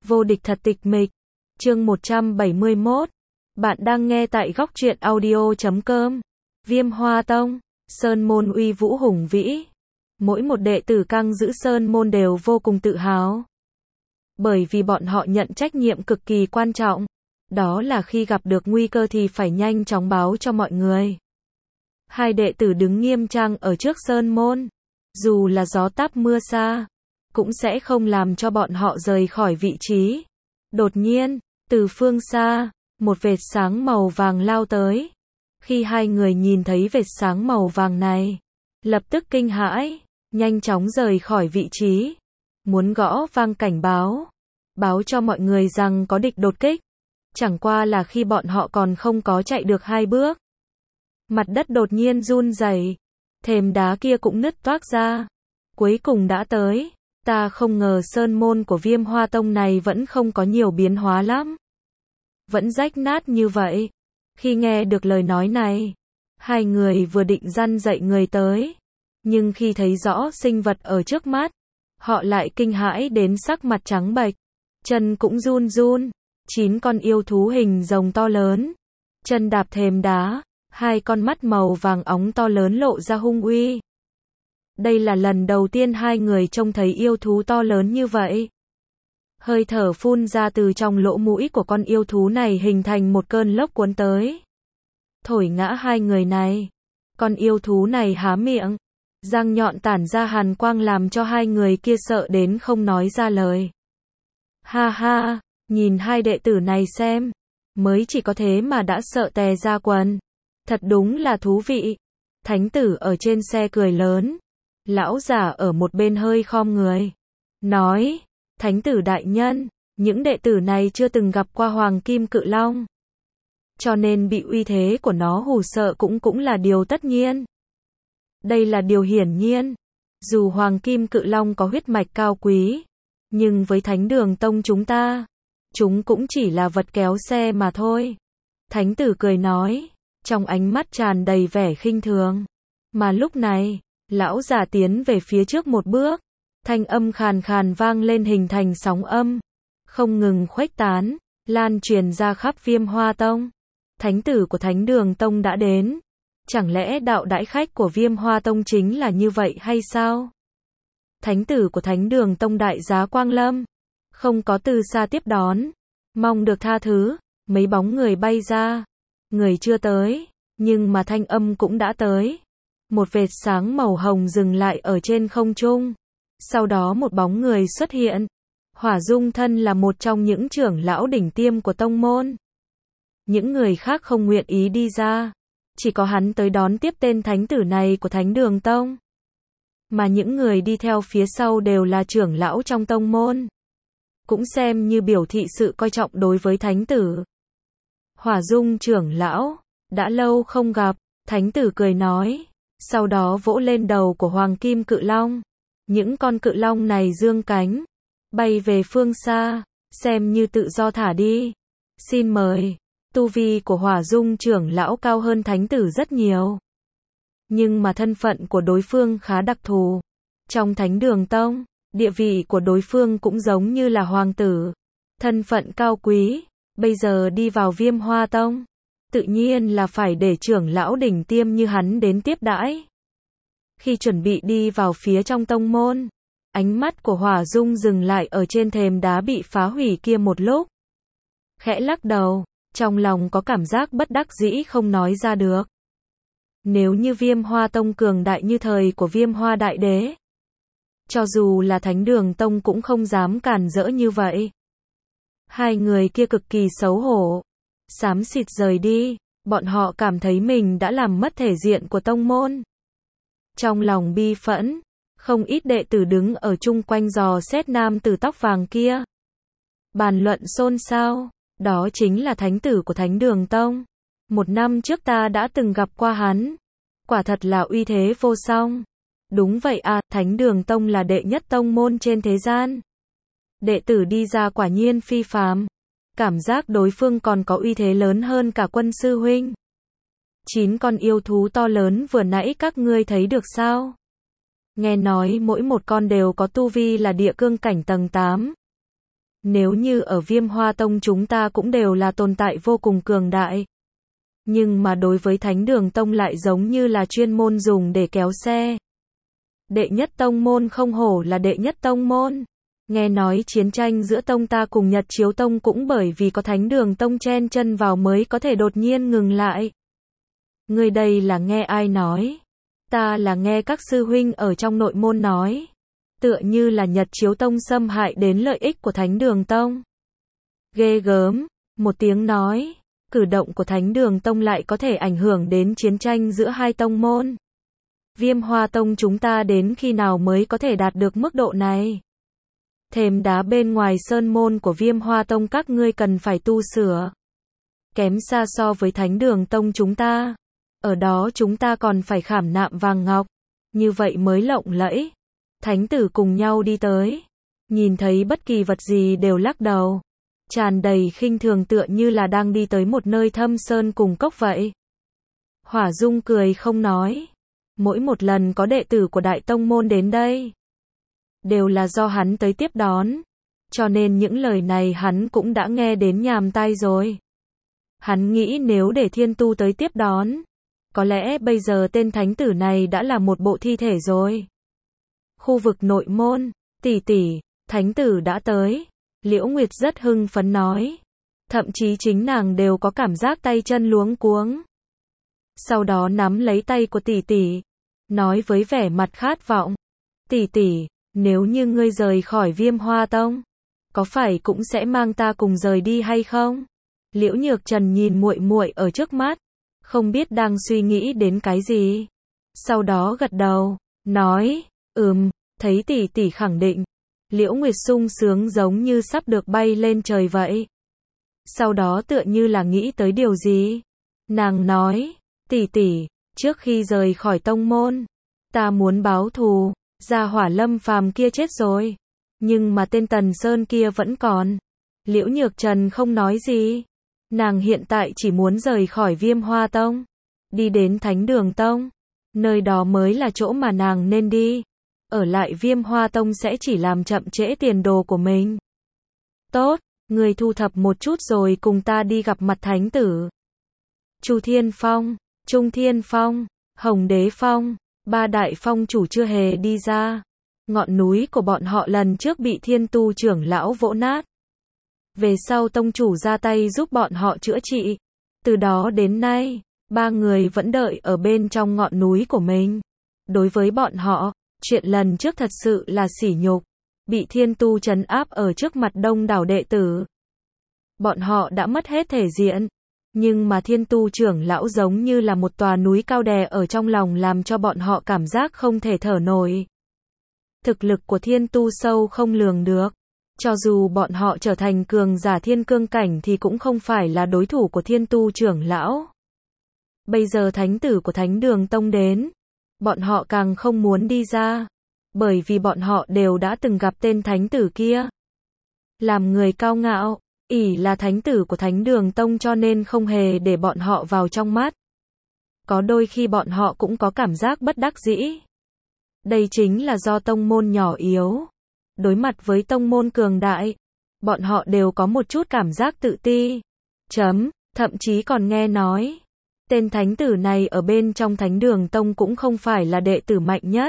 Vô địch thật tịch mịch. Chương 171. Bạn đang nghe tại góc truyện audio.com. Viêm Hoa Tông, Sơn môn uy vũ hùng vĩ. Mỗi một đệ tử căng giữ Sơn môn đều vô cùng tự hào. Bởi vì bọn họ nhận trách nhiệm cực kỳ quan trọng. Đó là khi gặp được nguy cơ thì phải nhanh chóng báo cho mọi người. Hai đệ tử đứng nghiêm trang ở trước Sơn môn. Dù là gió táp mưa xa, cũng sẽ không làm cho bọn họ rời khỏi vị trí. Đột nhiên, từ phương xa, một vệt sáng màu vàng lao tới. Khi hai người nhìn thấy vệt sáng màu vàng này, lập tức kinh hãi, nhanh chóng rời khỏi vị trí. Muốn gõ vang cảnh báo, báo cho mọi người rằng có địch đột kích. Chẳng qua là khi bọn họ còn không có chạy được 2 bước. Mặt đất đột nhiên run rẩy, thềm đá kia cũng nứt toác ra. Cuối cùng đã tới. Ta không ngờ sơn môn của Viêm Hoa Tông này vẫn không có nhiều biến hóa lắm. Vẫn rách nát như vậy. Khi nghe được lời nói này, hai người vừa định răn dạy người tới. Nhưng khi thấy rõ sinh vật ở trước mắt, họ lại kinh hãi đến sắc mặt trắng bệch. Chân cũng run run. 9 con yêu thú hình rồng to lớn. Chân đạp thềm đá. 2 con mắt màu vàng óng to lớn lộ ra hung uy. Đây là lần đầu tiên hai người trông thấy yêu thú to lớn như vậy. Hơi thở phun ra từ trong lỗ mũi của con yêu thú này hình thành một cơn lốc cuốn tới. Thổi ngã hai người này. Con yêu thú này há miệng. Răng nhọn tản ra hàn quang làm cho hai người kia sợ đến không nói ra lời. Ha ha, nhìn hai đệ tử này xem. Mới chỉ có thế mà đã sợ tè ra quần. Thật đúng là thú vị. Thánh tử ở trên xe cười lớn. Lão giả ở một bên hơi khom người. Nói, thánh tử đại nhân, những đệ tử này chưa từng gặp qua Hoàng Kim Cự Long. Cho nên bị uy thế của nó hù sợ cũng là điều tất nhiên. Đây là điều hiển nhiên. Dù Hoàng Kim Cự Long có huyết mạch cao quý, nhưng với Thánh Đường Tông chúng cũng chỉ là vật kéo xe mà thôi. Thánh tử cười nói, trong ánh mắt tràn đầy vẻ khinh thường. Mà lúc này, lão giả tiến về phía trước một bước, thanh âm khàn khàn vang lên hình thành sóng âm, không ngừng khuếch tán, lan truyền ra khắp Viêm Hoa Tông. Thánh tử của Thánh Đường Tông đã đến. Chẳng lẽ đạo đãi khách của Viêm Hoa Tông chính là như vậy hay sao? Thánh tử của Thánh Đường Tông đại giá quang lâm, không có từ xa tiếp đón, mong được tha thứ. Mấy bóng người bay ra, người chưa tới, nhưng mà thanh âm cũng đã tới. Một vệt sáng màu hồng dừng lại ở trên không trung. Sau đó một bóng người xuất hiện. Hỏa Dung Thân là một trong những trưởng lão đỉnh tiêm của tông môn. Những người khác không nguyện ý đi ra. Chỉ có hắn tới đón tiếp tên thánh tử này của Thánh Đường Tông. Mà những người đi theo phía sau đều là trưởng lão trong tông môn. Cũng xem như biểu thị sự coi trọng đối với thánh tử. Hỏa Dung trưởng lão, đã lâu không gặp, thánh tử cười nói. Sau đó vỗ lên đầu của Hoàng Kim Cự Long. Những con cự long này dương cánh, bay về phương xa, xem như tự do thả đi. Xin mời. Tu vi của Hỏa Dung trưởng lão cao hơn thánh tử rất nhiều. Nhưng mà thân phận của đối phương khá đặc thù. Trong Thánh Đường Tông, địa vị của đối phương cũng giống như là hoàng tử. Thân phận cao quý, bây giờ đi vào Viêm Hoa Tông. Tự nhiên là phải để trưởng lão đỉnh tiêm như hắn đến tiếp đãi. Khi chuẩn bị đi vào phía trong tông môn, ánh mắt của Hỏa Dung dừng lại ở trên thềm đá bị phá hủy kia một lúc. Khẽ lắc đầu, trong lòng có cảm giác bất đắc dĩ không nói ra được. Nếu như Viêm Hoa Tông cường đại như thời của Viêm Hoa Đại Đế, cho dù là Thánh Đường Tông cũng không dám cản rỡ như vậy. Hai người kia cực kỳ xấu hổ, xám xịt rời đi, bọn họ cảm thấy mình đã làm mất thể diện của tông môn. Trong lòng bi phẫn, không ít đệ tử đứng ở chung quanh dò xét nam tử tóc vàng kia. Bàn luận xôn xao, đó chính là thánh tử của Thánh Đường Tông. 1 năm trước ta đã từng gặp qua hắn. Quả thật là uy thế vô song. Đúng vậy à, Thánh Đường Tông là đệ nhất tông môn trên thế gian. Đệ tử đi ra quả nhiên phi phàm. Cảm giác đối phương còn có uy thế lớn hơn cả Quân sư huynh. 9 con yêu thú to lớn vừa nãy các ngươi thấy được sao? Nghe nói mỗi một con đều có tu vi là địa cương cảnh tầng 8. Nếu như ở Viêm Hoa Tông chúng ta cũng đều là tồn tại vô cùng cường đại. Nhưng mà đối với Thánh Đường Tông lại giống như là chuyên môn dùng để kéo xe. Đệ nhất tông môn không hổ là đệ nhất tông môn. Nghe nói chiến tranh giữa tông ta cùng Nhật Chiếu Tông cũng bởi vì có Thánh Đường Tông chen chân vào mới có thể đột nhiên ngừng lại. Ngươi đây là nghe ai nói? Ta là nghe các sư huynh ở trong nội môn nói. Tựa như là Nhật Chiếu Tông xâm hại đến lợi ích của Thánh Đường Tông. Ghê gớm, một tiếng nói, cử động của Thánh Đường Tông lại có thể ảnh hưởng đến chiến tranh giữa hai tông môn. Viêm Hoa Tông chúng ta đến khi nào mới có thể đạt được mức độ này? Thềm đá bên ngoài sơn môn của Viêm Hoa Tông các ngươi cần phải tu sửa. Kém xa so với Thánh Đường Tông chúng ta. Ở đó chúng ta còn phải khảm nạm vàng ngọc. Như vậy mới lộng lẫy. Thánh tử cùng nhau đi tới. Nhìn thấy bất kỳ vật gì đều lắc đầu. Tràn đầy khinh thường tựa như là đang đi tới một nơi thâm sơn cùng cốc vậy. Hỏa Dung cười không nói. Mỗi một lần có đệ tử của Đại Tông Môn đến đây, đều là do hắn tới tiếp đón. Cho nên những lời này hắn cũng đã nghe đến nhàm tai rồi. Hắn nghĩ nếu để Thiên Tu tới tiếp đón, có lẽ bây giờ tên thánh tử này đã là một bộ thi thể rồi. Khu vực nội môn, tỷ tỷ, thánh tử đã tới. Liễu Nguyệt rất hưng phấn nói. Thậm chí chính nàng đều có cảm giác tay chân luống cuống. Sau đó nắm lấy tay của tỷ tỷ, nói với vẻ mặt khát vọng. Tỷ tỷ, nếu như ngươi rời khỏi Viêm Hoa Tông, có phải cũng sẽ mang ta cùng rời đi hay không? Liễu Nhược Trần nhìn muội muội ở trước mắt, không biết đang suy nghĩ đến cái gì. Sau đó gật đầu, nói, thấy tỷ tỷ khẳng định. Liễu Nguyệt sung sướng giống như sắp được bay lên trời vậy. Sau đó tựa như là nghĩ tới điều gì. Nàng nói, tỷ tỷ, trước khi rời khỏi tông môn, ta muốn báo thù, gia hỏa Lâm Phàm kia chết rồi. Nhưng mà tên Tần Sơn kia vẫn còn. Liễu Nhược Trần không nói gì. Nàng hiện tại chỉ muốn rời khỏi Viêm Hoa Tông, đi đến Thánh Đường Tông. Nơi đó mới là chỗ mà nàng nên đi. Ở lại Viêm Hoa Tông sẽ chỉ làm chậm trễ tiền đồ của mình. Tốt, người thu thập một chút rồi cùng ta đi gặp mặt thánh tử. Chu Thiên Phong, Trung Thiên Phong, Hồng Đế Phong, ba đại phong chủ chưa hề đi ra. Ngọn núi của bọn họ lần trước bị Thiên Tu trưởng lão vỗ nát. Về sau tông chủ ra tay giúp bọn họ chữa trị. Từ đó đến nay, ba người vẫn đợi ở bên trong ngọn núi của mình. Đối với bọn họ, chuyện lần trước thật sự là sỉ nhục, bị Thiên Tu trấn áp ở trước mặt đông đảo đệ tử. Bọn họ đã mất hết thể diện, nhưng mà Thiên Tu trưởng lão giống như là một tòa núi cao đè ở trong lòng làm cho bọn họ cảm giác không thể thở nổi. Thực lực của Thiên Tu sâu không lường được, cho dù bọn họ trở thành cường giả thiên cương cảnh thì cũng không phải là đối thủ của Thiên Tu trưởng lão. Bây giờ thánh tử của Thánh Đường Tông đến, bọn họ càng không muốn đi ra, bởi vì bọn họ đều đã từng gặp tên thánh tử kia. Làm người cao ngạo, ỷ là thánh tử của Thánh Đường Tông cho nên không hề để bọn họ vào trong mắt. Có đôi khi bọn họ cũng có cảm giác bất đắc dĩ. Đây chính là do tông môn nhỏ yếu. Đối mặt với tông môn cường đại, bọn họ đều có một chút cảm giác tự ti. Thậm chí còn nghe nói, tên thánh tử này ở bên trong Thánh Đường Tông cũng không phải là đệ tử mạnh nhất.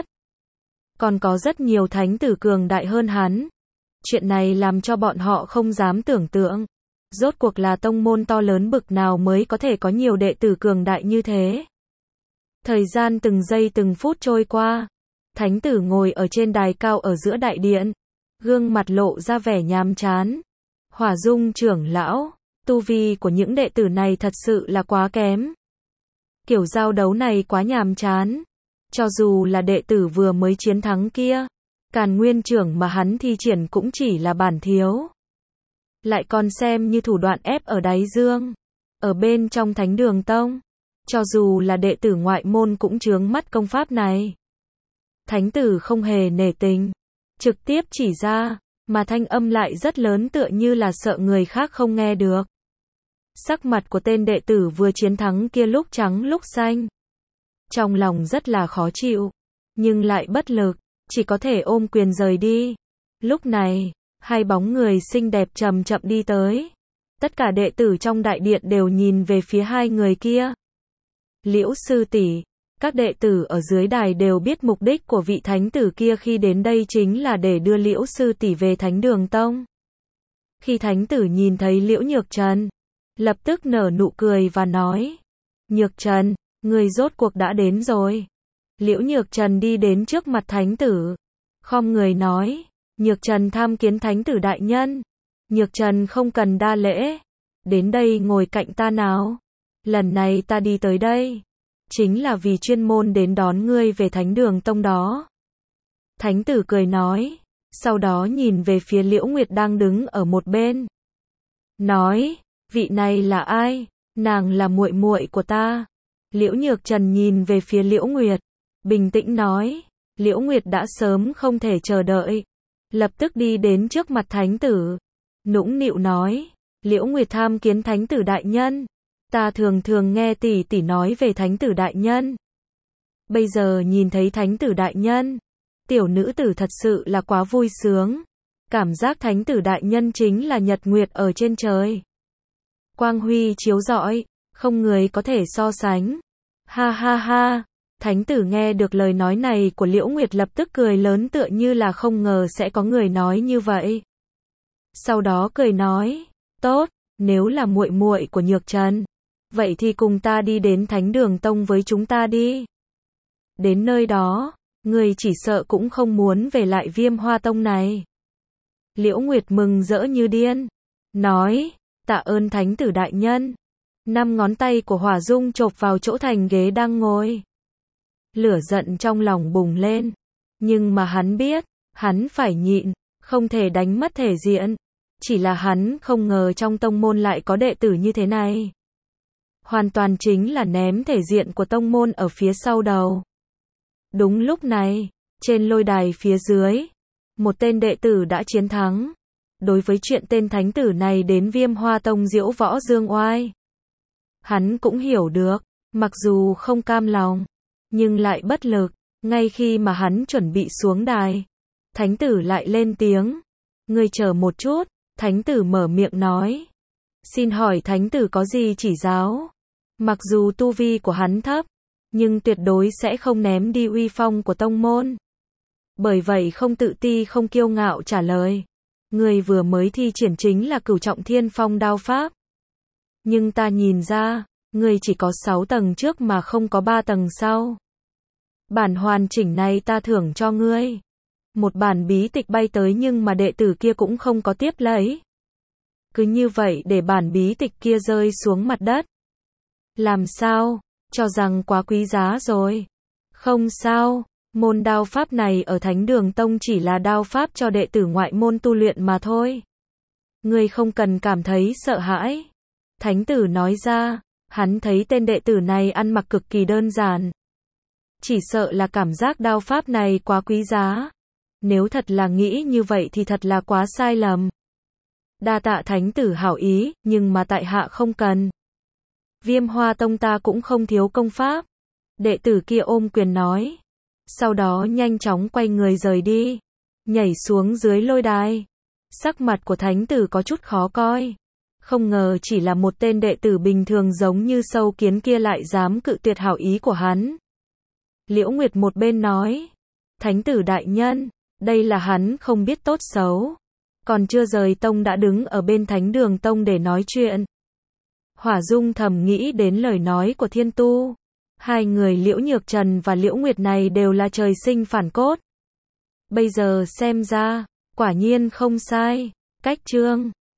Còn có rất nhiều thánh tử cường đại hơn hắn. Chuyện này làm cho bọn họ không dám tưởng tượng. Rốt cuộc là tông môn to lớn bực nào mới có thể có nhiều đệ tử cường đại như thế. Thời gian từng giây từng phút trôi qua. Thánh tử ngồi ở trên đài cao ở giữa đại điện. Gương mặt lộ ra vẻ nhàm chán. Hỏa Dung trưởng lão, tu vi của những đệ tử này thật sự là quá kém. Kiểu giao đấu này quá nhàm chán. Cho dù là đệ tử vừa mới chiến thắng kia, Càn Nguyên trưởng mà hắn thi triển cũng chỉ là bản thiếu. Lại còn xem như thủ đoạn ép ở đáy dương. Ở bên trong Thánh Đường Tông, cho dù là đệ tử ngoại môn cũng chướng mắt công pháp này. Thánh tử không hề nể tình, trực tiếp chỉ ra, mà thanh âm lại rất lớn tựa như là sợ người khác không nghe được. Sắc mặt của tên đệ tử vừa chiến thắng kia lúc trắng lúc xanh. Trong lòng rất là khó chịu, nhưng lại bất lực, chỉ có thể ôm quyền rời đi. Lúc này, hai bóng người xinh đẹp chậm chậm đi tới. Tất cả đệ tử trong đại điện đều nhìn về phía hai người kia. Liễu sư tỷ, các đệ tử ở dưới đài đều biết mục đích của vị thánh tử kia khi đến đây chính là để đưa Liễu sư tỷ về Thánh Đường Tông. Khi thánh tử nhìn thấy Liễu Nhược Trần, lập tức nở nụ cười và nói: Nhược Trần, người rốt cuộc đã đến rồi. Liễu Nhược Trần đi đến trước mặt thánh tử, khom người nói: Nhược Trần tham kiến thánh tử đại nhân. Nhược Trần không cần đa lễ, đến đây ngồi cạnh ta nào. Lần này ta đi tới đây, chính là vì chuyên môn đến đón ngươi về Thánh Đường Tông đó. Thánh tử cười nói, sau đó nhìn về phía Liễu Nguyệt đang đứng ở một bên. Nói, vị này là ai? Nàng là muội muội của ta. Liễu Nhược Trần nhìn về phía Liễu Nguyệt, bình tĩnh nói, Liễu Nguyệt đã sớm không thể chờ đợi, lập tức đi đến trước mặt thánh tử, nũng nịu nói, Liễu Nguyệt tham kiến thánh tử đại nhân. Ta thường thường nghe tỷ tỷ nói về thánh tử đại nhân. Bây giờ nhìn thấy thánh tử đại nhân, tiểu nữ tử thật sự là quá vui sướng. Cảm giác thánh tử đại nhân chính là nhật nguyệt ở trên trời. Quang huy chiếu rọi, không người có thể so sánh. Ha ha ha, thánh tử nghe được lời nói này của Liễu Nguyệt lập tức cười lớn tựa như là không ngờ sẽ có người nói như vậy. Sau đó cười nói, tốt, nếu là muội muội của Nhược Trần, vậy thì cùng ta đi đến Thánh Đường Tông với chúng ta đi. Đến nơi đó, người chỉ sợ cũng không muốn về lại Viêm Hoa Tông này. Liễu Nguyệt mừng rỡ như điên, nói, tạ ơn thánh tử đại nhân. 5 ngón tay của Hỏa Dung chộp vào chỗ thành ghế đang ngồi. Lửa giận trong lòng bùng lên, nhưng mà hắn biết, hắn phải nhịn, không thể đánh mất thể diện. Chỉ là hắn không ngờ trong tông môn lại có đệ tử như thế này. Hoàn toàn chính là ném thể diện của tông môn ở phía sau đầu. Đúng lúc này, trên lôi đài phía dưới, một tên đệ tử đã chiến thắng. Đối với chuyện tên thánh tử này đến Viêm Hoa Tông diễu võ dương oai, hắn cũng hiểu được, mặc dù không cam lòng, nhưng lại bất lực. Ngay khi mà hắn chuẩn bị xuống đài, thánh tử lại lên tiếng, ngươi chờ một chút. Thánh tử mở miệng nói, xin hỏi thánh tử có gì chỉ giáo? Mặc dù tu vi của hắn thấp, nhưng tuyệt đối sẽ không ném đi uy phong của tông môn. Bởi vậy không tự ti không kiêu ngạo trả lời, người vừa mới thi triển chính là Cửu Trọng Thiên Phong đao pháp. Nhưng ta nhìn ra, người chỉ có 6 tầng trước mà không có 3 tầng sau. Bản hoàn chỉnh này ta thưởng cho ngươi. Một bản bí tịch bay tới nhưng mà đệ tử kia cũng không có tiếp lấy. Cứ như vậy để bản bí tịch kia rơi xuống mặt đất. Làm sao? Cho rằng quá quý giá rồi. Không sao, môn đao pháp này ở Thánh Đường Tông chỉ là đao pháp cho đệ tử ngoại môn tu luyện mà thôi. Ngươi không cần cảm thấy sợ hãi. Thánh tử nói ra, hắn thấy tên đệ tử này ăn mặc cực kỳ đơn giản. Chỉ sợ là cảm giác đao pháp này quá quý giá. Nếu thật là nghĩ như vậy thì thật là quá sai lầm. Đa tạ thánh tử hảo ý, nhưng mà tại hạ không cần. Viêm Hoa Tông ta cũng không thiếu công pháp. Đệ tử kia ôm quyền nói. Sau đó nhanh chóng quay người rời đi. Nhảy xuống dưới lôi đài. Sắc mặt của thánh tử có chút khó coi. Không ngờ chỉ là một tên đệ tử bình thường giống như sâu kiến kia lại dám cự tuyệt hảo ý của hắn. Liễu Nguyệt một bên nói. Thánh tử đại nhân, đây là hắn không biết tốt xấu. Còn chưa rời tông đã đứng ở bên Thánh Đường Tông để nói chuyện. Hỏa Dung thầm nghĩ đến lời nói của Thiên Tu. Hai người Liễu Nhược Trần và Liễu Nguyệt này đều là trời sinh phản cốt. Bây giờ xem ra, quả nhiên không sai. Cách chương